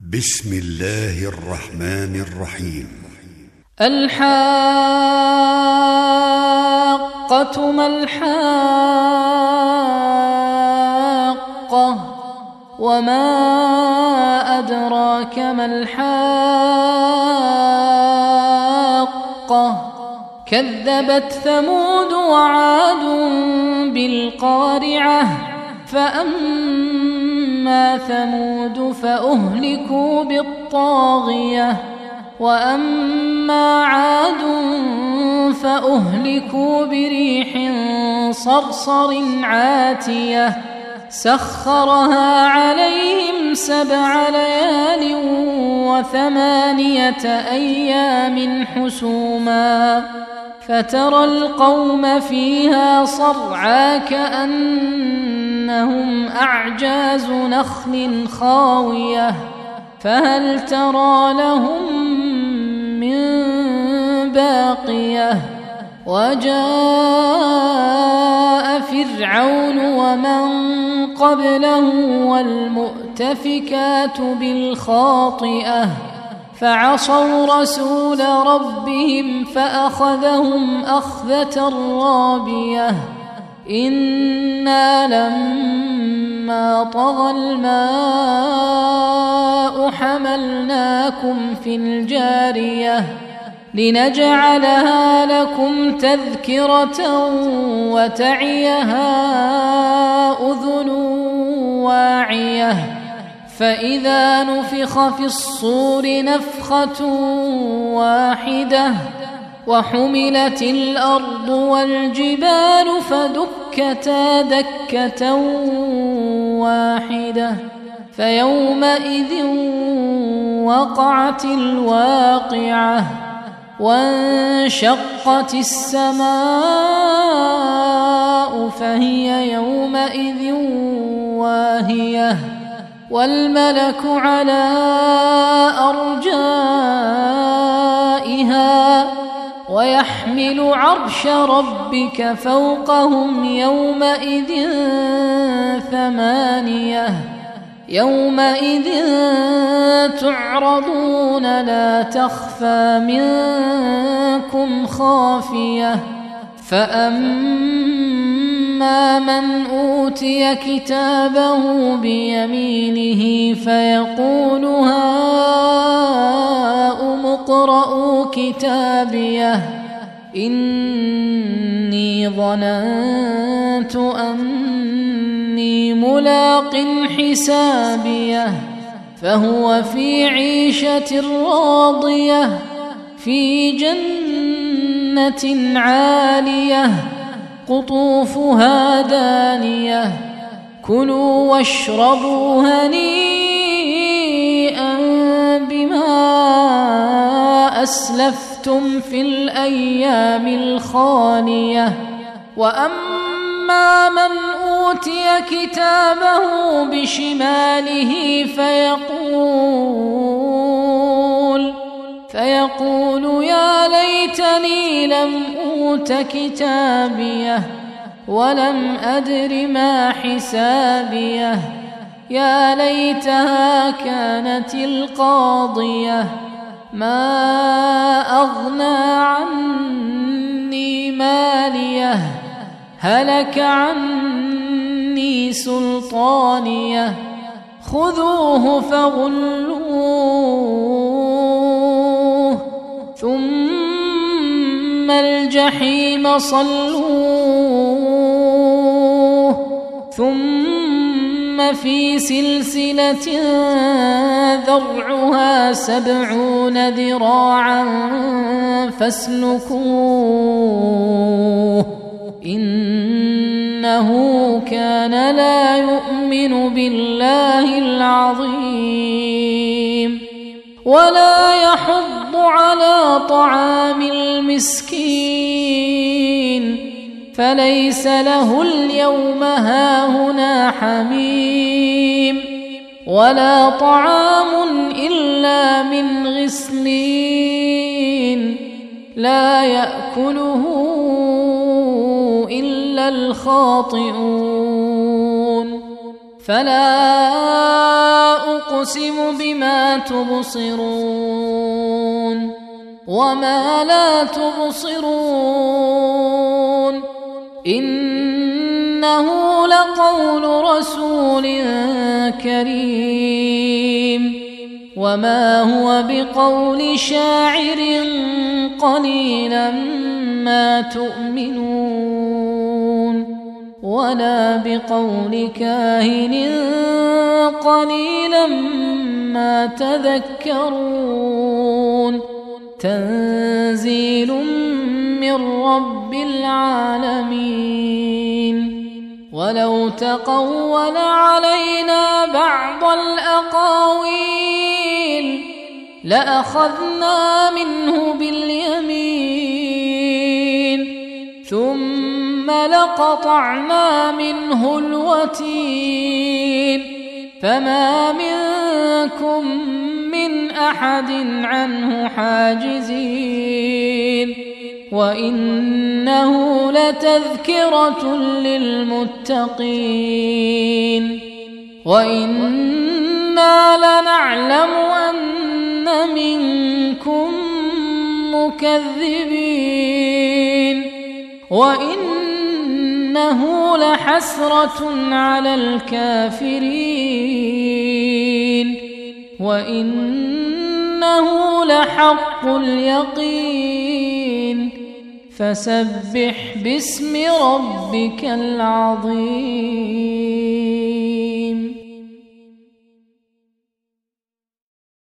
بسم الله الرحمن الرحيم. الحاقة ما الحاقة وما أدراك ما الحاقة كذبت ثمود وعاد بالقارعة فأما ثمود فأهلكوا بالطاغية وأما عاد فأهلكوا بريح صرصر عاتية سخرها عليهم 7 ليال و8 أيام حسوما فترى القوم فيها صرعى كأنهم أعجاز نخل خاوية فهل ترى لهم من باقية وجاء فرعون ومن قبله والمؤتفكات بالخاطئة فعصوا رسول ربهم فأخذهم أخذة رابية إنا لما طغى الماء حملناكم في الجارية لنجعلها لكم تذكرة وتعيها أذن واعية فإذا نفخ في الصور نفخة واحدة وحملت الأرض والجبال فدكتا دكة واحدة فيومئذ وقعت الواقعة وانشقت السماء فهي يومئذ واهية والملك على أرجائها ويحمل عرش ربك فوقهم يومئذ 8 يومئذ تعرضون لا تخفى منكم خافية فأما من أوتي كتابه بيمينه فيقول هاؤم اقرءوا كتابيه إني ظننت أني ملاق حسابيه فهو في عيشة راضية في جنة عالية قطوفها دانية كلوا واشربوا هنيئا بما أسلفتم في الأيام الخالية وأما من أوتي كتابه بشماله فيقول يا ليتني لم أوت كتابيه ولم أدر ما حسابيه يا ليتها كانت القاضية ما أغنى عني ماليه هلك عني سلطانيه خذوه فغلوه ثم الجحيم صلوه ثم في سلسلة ذرعها 70 ذراعا فاسلكوه إنه كان لا يؤمن بالله العظيم ولا يحض على طعام المسكين فليس له اليوم هاهنا حميم ولا طعام إلا من غسلين لا يأكله إلا الخاطئون فلا أقسم بما تبصرون وما لا تبصرون إنه لقول رسول كريم وما هو بقول شاعر قليلا ما تؤمنون ولا بقول كاهن قليلا ما تذكرون تنزيل من رب العالمين ولو تقول علينا بعض الأقاويل لأخذنا منه باليمين ثم لقطعنا منه الوتين فما منكم من أحد عنه حاجزين وإنه لتذكرة للمتقين وإنا لنعلم أن منكم مكذبين وإنه لحسرة على الكافرين وإنه لحق اليقين فسبح باسم ربك العظيم.